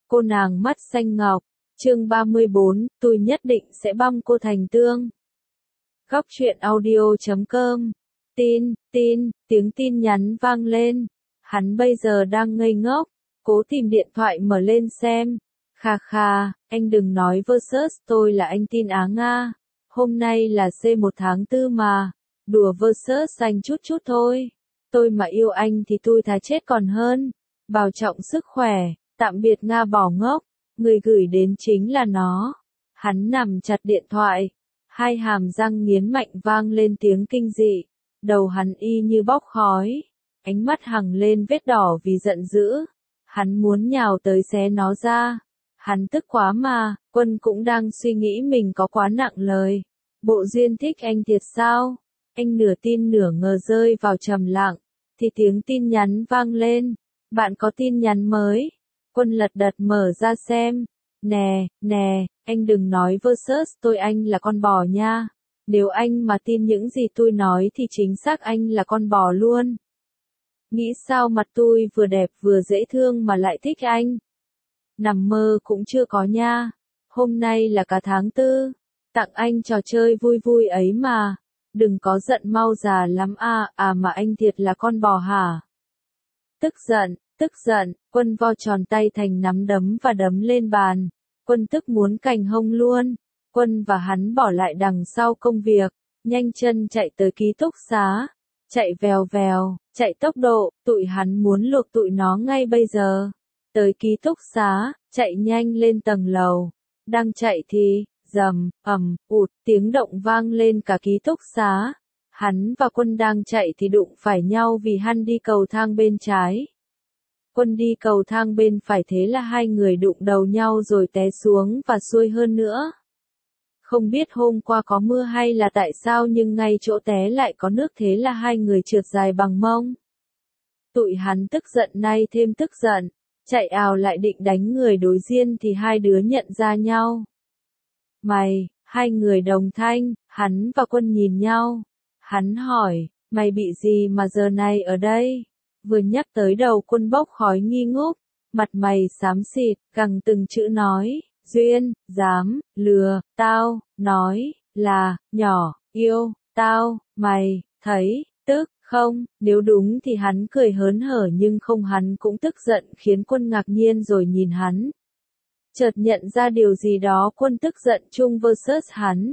Cô nàng mắt xanh ngọc, chương 34, tôi nhất định sẽ băm cô thành tương. Góc truyện audio.com. Tiếng tin nhắn vang lên. Hắn bây giờ đang ngây ngốc, cố tìm điện thoại mở lên xem. Kha, anh đừng nói versus tôi là anh tin Á Nga. Hôm nay là C1 tháng 4 mà. Đùa versus anh chút thôi. Tôi mà yêu anh thì tôi thà chết còn hơn. Bảo trọng sức khỏe, tạm biệt Nga bỏ ngốc. Người gửi đến chính là nó. Hắn nằm chặt điện thoại. Hai hàm răng nghiến mạnh vang lên tiếng kinh dị. Đầu hắn y như bốc khói. Ánh mắt hằng lên vết đỏ vì giận dữ. Hắn muốn nhào tới xé nó ra. Hắn tức quá mà, Quân cũng đang suy nghĩ mình có quá nặng lời. Bộ Duyên thích anh thiệt sao? Anh nửa tin nửa ngờ rơi vào trầm lặng. Thì tiếng tin nhắn vang lên. Bạn có tin nhắn mới? Quân lật đật mở ra xem. Nè, anh đừng nói versus tôi anh là con bò nha. Nếu anh mà tin những gì tôi nói thì chính xác anh là con bò luôn. Nghĩ sao mặt tôi vừa đẹp vừa dễ thương mà lại thích anh? Nằm mơ cũng chưa có nha. Hôm nay là cả tháng 4. Tặng anh trò chơi vui ấy mà. Đừng có giận mau già lắm mà anh thiệt là con bò hả? Tức giận, Quân vo tròn tay thành nắm đấm và đấm lên bàn. Quân tức muốn cành hông luôn. Quân và hắn bỏ lại đằng sau công việc, nhanh chân chạy tới ký túc xá. Chạy vèo, chạy tốc độ, tụi hắn muốn luộc tụi nó ngay bây giờ. Tới ký túc xá, chạy nhanh lên tầng lầu. Đang chạy thì, ụt, tiếng động vang lên cả ký túc xá. Hắn và Quân đang chạy thì đụng phải nhau vì hắn đi cầu thang bên trái. Quân đi cầu thang bên phải, thế là hai người đụng đầu nhau rồi té xuống và xuôi hơn nữa. Không biết hôm qua có mưa hay là tại sao nhưng ngay chỗ té lại có nước, thế là hai người trượt dài bằng mông. Tụi hắn tức giận nay thêm tức giận, chạy ào lại định đánh người đối diện thì hai đứa nhận ra nhau. Hai người đồng thanh, hắn và Quân nhìn nhau. Hắn hỏi, mày bị gì mà giờ này ở đây? Vừa nhắc tới đầu Quân bốc khói nghi ngút, mặt mày xám xịt, gằn từng chữ nói, Duyên, dám, lừa, tao, nói, là, nhỏ, yêu, tao, mày, thấy, tức, không, nếu đúng thì hắn cười hớn hở nhưng không, hắn cũng tức giận khiến Quân ngạc nhiên rồi nhìn hắn. Chợt nhận ra điều gì đó, Quân tức giận chung versus hắn.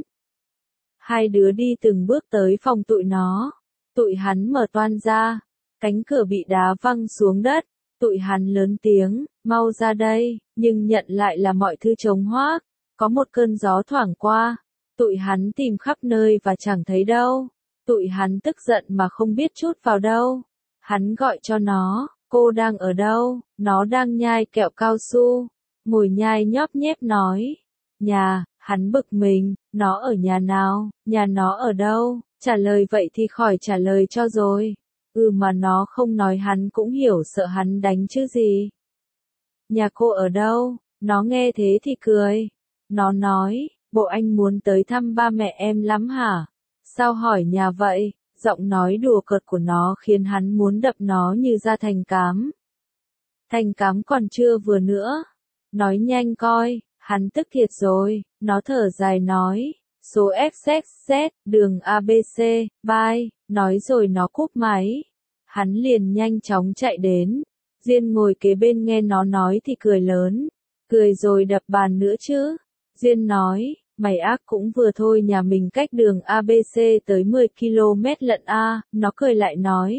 Hai đứa đi từng bước tới phòng tụi nó. Tụi hắn mở toang ra. Cánh cửa bị đá văng xuống đất. Tụi hắn lớn tiếng, mau ra đây, nhưng nhận lại là mọi thứ trống hoác. Có một cơn gió thoảng qua. Tụi hắn tìm khắp nơi và chẳng thấy đâu. Tụi hắn tức giận mà không biết chút vào đâu. Hắn gọi cho nó, cô đang ở đâu? Nó đang nhai kẹo cao su. Ngồi nhai nhóp nhép nói. Nhà, hắn bực mình, nó ở nhà nào? Nhà nó ở đâu? Trả lời vậy thì khỏi trả lời cho rồi. Mà nó không nói hắn cũng hiểu, sợ hắn đánh chứ gì. Nhà cô ở đâu? Nó nghe thế thì cười. Nó nói, bộ anh muốn tới thăm ba mẹ em lắm hả? Sao hỏi nhà vậy? Giọng nói đùa cợt của nó khiến hắn muốn đập nó như ra thành cám. Thành cám còn chưa vừa nữa. Nói nhanh coi, hắn tức thiệt rồi. Nó thở dài nói, số XXZ, đường ABC, bye, nói rồi nó cúp máy. Hắn liền nhanh chóng chạy đến. Duyên ngồi kế bên nghe nó nói thì cười lớn. Cười rồi đập bàn nữa chứ. Duyên nói, mày ác cũng vừa thôi, nhà mình cách đường ABC tới 10 km lận a. Nó cười lại nói.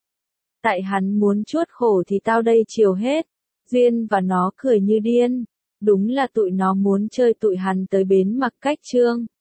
Tại hắn muốn chuốt khổ thì tao đây chiều hết. Duyên và nó cười như điên. Đúng là tụi nó muốn chơi tụi hắn tới bến Mặc Cách Trương.